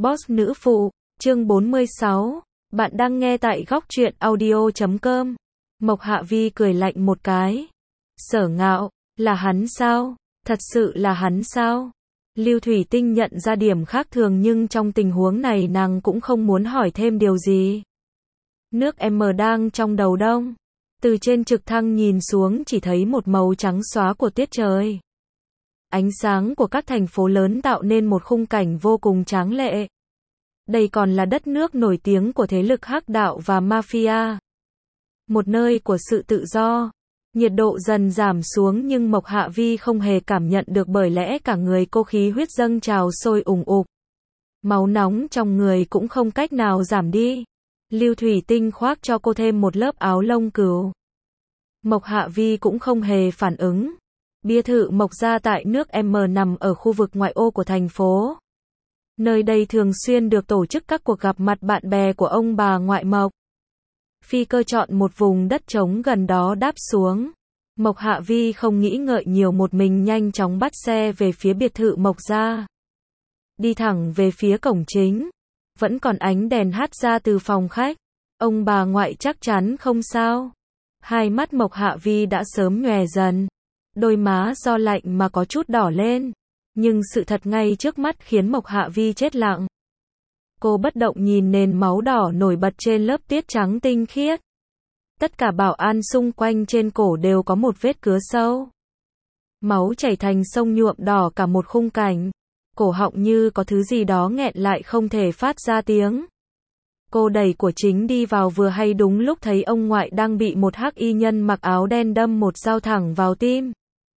Boss nữ phụ, chương 46. Bạn đang nghe tại góc truyện audio.com. Mộc Hạ Vi cười lạnh một cái. Sở Ngạo, là hắn sao? Thật sự là hắn sao? Lưu Thủy Tinh nhận ra điểm khác thường nhưng trong tình huống này nàng cũng không muốn hỏi thêm điều gì. Nước M đang trong đầu đông. Từ trên trực thăng nhìn xuống chỉ thấy một màu trắng xóa của tiết trời. Ánh sáng của các thành phố lớn tạo nên một khung cảnh vô cùng tráng lệ. Đây còn là đất nước nổi tiếng của thế lực hắc đạo và mafia. Một nơi của sự tự do. Nhiệt độ dần giảm xuống nhưng Mộc Hạ Vi không hề cảm nhận được bởi lẽ cả người cô khí huyết dâng trào sôi ủng ục. Máu nóng trong người cũng không cách nào giảm đi. Lưu Thủy Tinh khoác cho cô thêm một lớp áo lông cừu. Mộc Hạ Vi cũng không hề phản ứng. Biệt thự Mộc gia tại nước M nằm ở khu vực ngoại ô của thành phố. Nơi đây thường xuyên được tổ chức các cuộc gặp mặt bạn bè của ông bà ngoại Mộc. Phi cơ chọn một vùng đất trống gần đó đáp xuống. Mộc Hạ Vi không nghĩ ngợi nhiều một mình nhanh chóng bắt xe về phía biệt thự Mộc gia. Đi thẳng về phía cổng chính. Vẫn còn ánh đèn hắt ra từ phòng khách. Ông bà ngoại chắc chắn không sao. Hai mắt Mộc Hạ Vi đã sớm nhòe dần. Đôi má do lạnh mà có chút đỏ lên. Nhưng sự thật ngay trước mắt khiến Mộc Hạ Vi chết lặng. Cô bất động nhìn nền máu đỏ nổi bật trên lớp tiết trắng tinh khiết. Tất cả bảo an xung quanh trên cổ đều có một vết cứa sâu. Máu chảy thành sông nhuộm đỏ cả một khung cảnh. Cổ họng như có thứ gì đó nghẹn lại không thể phát ra tiếng. Cô đẩy của chính đi vào vừa hay đúng lúc thấy ông ngoại đang bị một hắc y nhân mặc áo đen đâm một dao thẳng vào tim.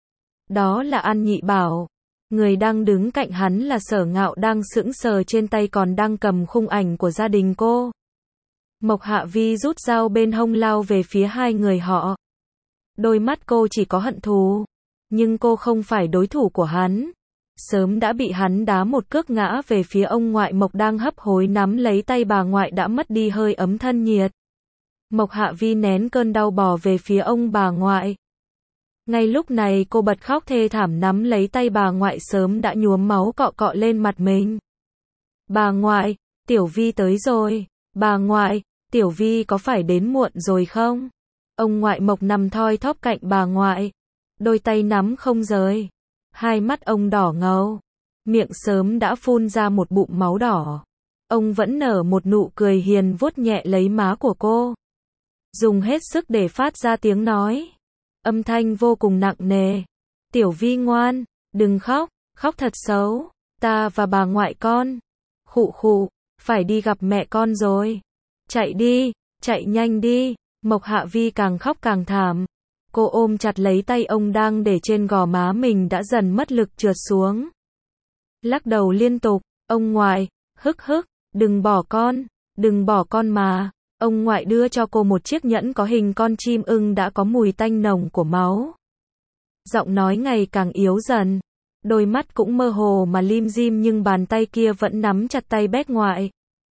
Đó là An Nhị Bảo. Người đang đứng cạnh hắn là Sở Ngạo đang sững sờ trên tay còn đang cầm khung ảnh của gia đình cô. Mộc Hạ Vi rút dao bên hông lao về phía hai người họ. Đôi mắt cô chỉ có hận thù. Nhưng cô không phải đối thủ của hắn. Sớm đã bị hắn đá một cước ngã về phía ông ngoại Mộc đang hấp hối nắm lấy tay bà ngoại đã mất đi hơi ấm thân nhiệt. Mộc Hạ Vi nén cơn đau bò về phía ông bà ngoại. Ngay lúc này cô bật khóc thê thảm nắm lấy tay bà ngoại sớm đã nhuốm máu cọ cọ lên mặt mình. Bà ngoại, Tiểu Vi tới rồi. Bà ngoại, Tiểu Vi có phải đến muộn rồi không? Ông ngoại Mộc nằm thoi thóp cạnh bà ngoại. Đôi tay nắm không rời. Hai mắt ông đỏ ngầu. Miệng sớm đã phun ra một bụng máu đỏ. Ông vẫn nở một nụ cười hiền vuốt nhẹ lấy má của cô. Dùng hết sức để phát ra tiếng nói. Âm thanh vô cùng nặng nề. Tiểu Vi ngoan, đừng khóc, khóc thật xấu. Ta và bà ngoại con. Khụ khụ, phải đi gặp mẹ con rồi. Chạy đi, chạy nhanh đi. Mộc Hạ Vi càng khóc càng thảm. Cô ôm chặt lấy tay ông đang để trên gò má mình đã dần mất lực trượt xuống. Lắc đầu liên tục, ông ngoại, hức hức, đừng bỏ con, đừng bỏ con mà. Ông ngoại đưa cho cô một chiếc nhẫn có hình con chim ưng đã có mùi tanh nồng của máu. Giọng nói ngày càng yếu dần. Đôi mắt cũng mơ hồ mà lim dim nhưng bàn tay kia vẫn nắm chặt tay Bét ngoại.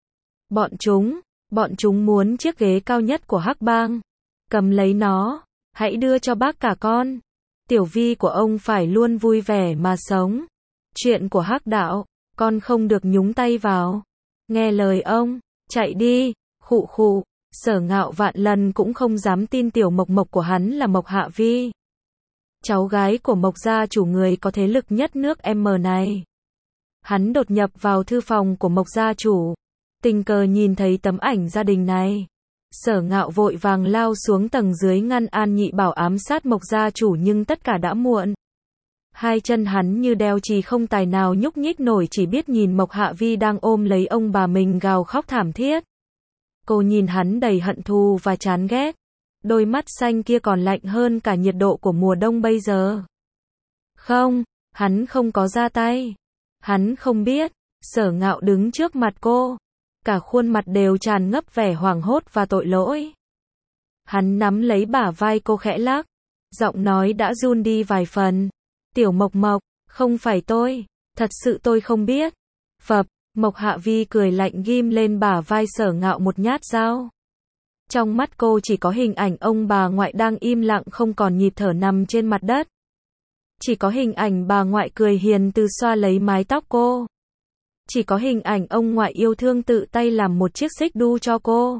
Bọn chúng muốn chiếc ghế cao nhất của Hắc Bang. Cầm lấy nó, hãy đưa cho bác cả con. Tiểu Vi của ông phải luôn vui vẻ mà sống. Chuyện của Hắc đạo, con không được nhúng tay vào. Nghe lời ông, chạy đi. Khụ khụ, Sở Ngạo vạn lần cũng không dám tin tiểu Mộc Mộc của hắn là Mộc Hạ Vi. Cháu gái của Mộc gia chủ người có thế lực nhất nước M này. Hắn đột nhập vào thư phòng của Mộc gia chủ. Tình cờ nhìn thấy tấm ảnh gia đình này. Sở Ngạo vội vàng lao xuống tầng dưới ngăn An Nhị Bảo ám sát Mộc gia chủ nhưng tất cả đã muộn. Hai chân hắn như đeo chì không tài nào nhúc nhích nổi chỉ biết nhìn Mộc Hạ Vi đang ôm lấy ông bà mình gào khóc thảm thiết. Cô nhìn hắn đầy hận thù và chán ghét. Đôi mắt xanh kia còn lạnh hơn cả nhiệt độ của mùa đông bây giờ. Không, hắn không có ra tay. Hắn không biết. Sở Ngạo đứng trước mặt cô. Cả khuôn mặt đều tràn ngập vẻ hoảng hốt và tội lỗi. Hắn nắm lấy bả vai cô khẽ lắc. Giọng nói đã run đi vài phần. Tiểu Mộc Mộc, không phải tôi. Thật sự tôi không biết. Phập. Mộc Hạ Vi cười lạnh ghim lên bả vai Sở Ngạo một nhát dao. Trong mắt cô chỉ có hình ảnh ông bà ngoại đang im lặng không còn nhịp thở nằm trên mặt đất. Chỉ có hình ảnh bà ngoại cười hiền từ xoa lấy mái tóc cô. chỉ có hình ảnh ông ngoại yêu thương tự tay làm một chiếc xích đu cho cô.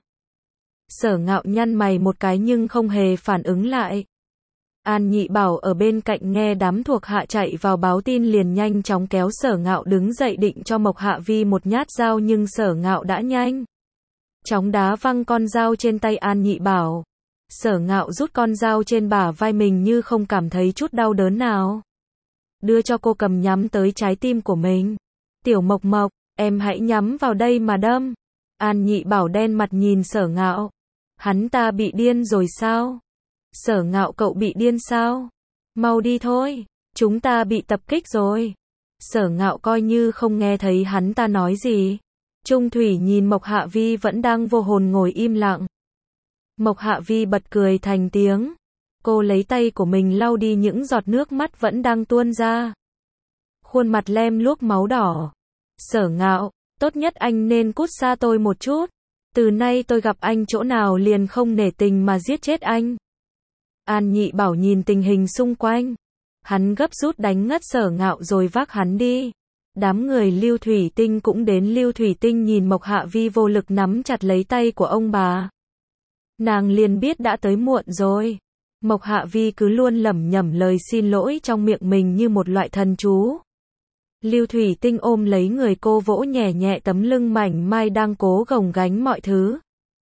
Sở Ngạo nhăn mày một cái nhưng không hề phản ứng lại. An Nhị Bảo ở bên cạnh nghe đám thuộc hạ chạy vào báo tin liền nhanh chóng kéo Sở Ngạo đứng dậy định cho Mộc Hạ Vi một nhát dao nhưng Sở Ngạo đã nhanh chóng đá văng con dao trên tay An Nhị Bảo. Sở Ngạo rút con dao trên bả vai mình như không cảm thấy chút đau đớn nào. Đưa cho cô cầm nhắm tới trái tim của mình. Tiểu Mộc Mộc, em hãy nhắm vào đây mà đâm. An Nhị Bảo đen mặt nhìn Sở Ngạo. Hắn ta bị điên rồi sao? Sở Ngạo cậu bị điên sao? Mau đi thôi, chúng ta bị tập kích rồi. Sở Ngạo coi như không nghe thấy hắn ta nói gì. Trung Thủy nhìn Mộc Hạ Vi vẫn đang vô hồn ngồi im lặng. Mộc Hạ Vi bật cười thành tiếng. Cô lấy tay của mình lau đi những giọt nước mắt vẫn đang tuôn ra. Khuôn mặt lem luốc máu đỏ. Sở Ngạo, tốt nhất anh nên cút xa tôi một chút. Từ nay tôi gặp anh chỗ nào liền không nể tình mà giết chết anh. An Nhị Bảo nhìn tình hình xung quanh. Hắn gấp rút đánh ngất Sở Ngạo rồi vác hắn đi. Đám người Lưu Thủy Tinh cũng đến. Lưu Thủy Tinh nhìn Mộc Hạ Vi vô lực nắm chặt lấy tay của ông bà. Nàng liền biết đã tới muộn rồi. Mộc Hạ Vi cứ luôn lẩm nhẩm lời xin lỗi trong miệng mình như một loại thần chú. Lưu Thủy Tinh ôm lấy người cô vỗ nhẹ nhẹ tấm lưng mảnh mai đang cố gồng gánh mọi thứ.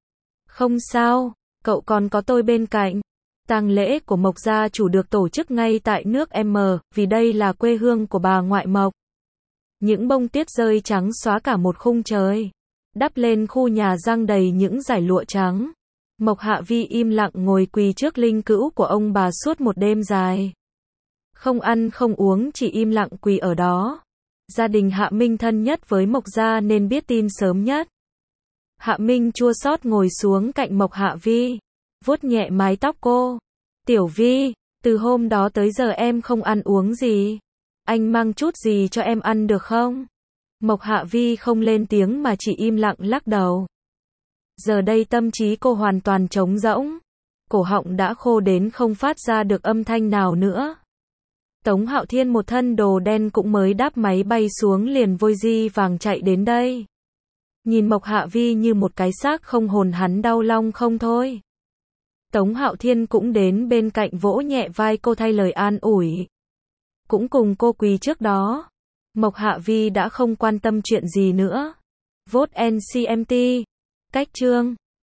Không sao, cậu còn có tôi bên cạnh. Tang lễ của Mộc gia chủ được tổ chức ngay tại nước M, vì đây là quê hương của bà ngoại Mộc. Những bông tuyết rơi trắng xóa cả một khung trời. Đắp lên khu nhà giăng đầy những dải lụa trắng. Mộc Hạ Vi im lặng ngồi quỳ trước linh cữu của ông bà suốt một đêm dài. Không ăn không uống chỉ im lặng quỳ ở đó. Gia đình Hạ Minh thân nhất với Mộc gia nên biết tin sớm nhất. Hạ Minh chua xót ngồi xuống cạnh Mộc Hạ Vi, vuốt nhẹ mái tóc cô. Tiểu Vi, từ hôm đó tới giờ em không ăn uống gì. Anh mang chút gì cho em ăn được không? Mộc Hạ Vi không lên tiếng mà chỉ im lặng lắc đầu. Giờ đây tâm trí cô hoàn toàn trống rỗng. Cổ họng đã khô đến không phát ra được âm thanh nào nữa. Tống Hạo Thiên một thân đồ đen cũng mới đáp máy bay xuống liền vội di vàng chạy đến đây. Nhìn Mộc Hạ Vi như một cái xác không hồn hắn đau lòng không thôi. Tống Hạo Thiên cũng đến bên cạnh vỗ nhẹ vai cô thay lời an ủi. Cũng cùng cô quỳ trước đó. Mộc Hạ Vi đã không quan tâm chuyện gì nữa. Vote NCMT. Cách chương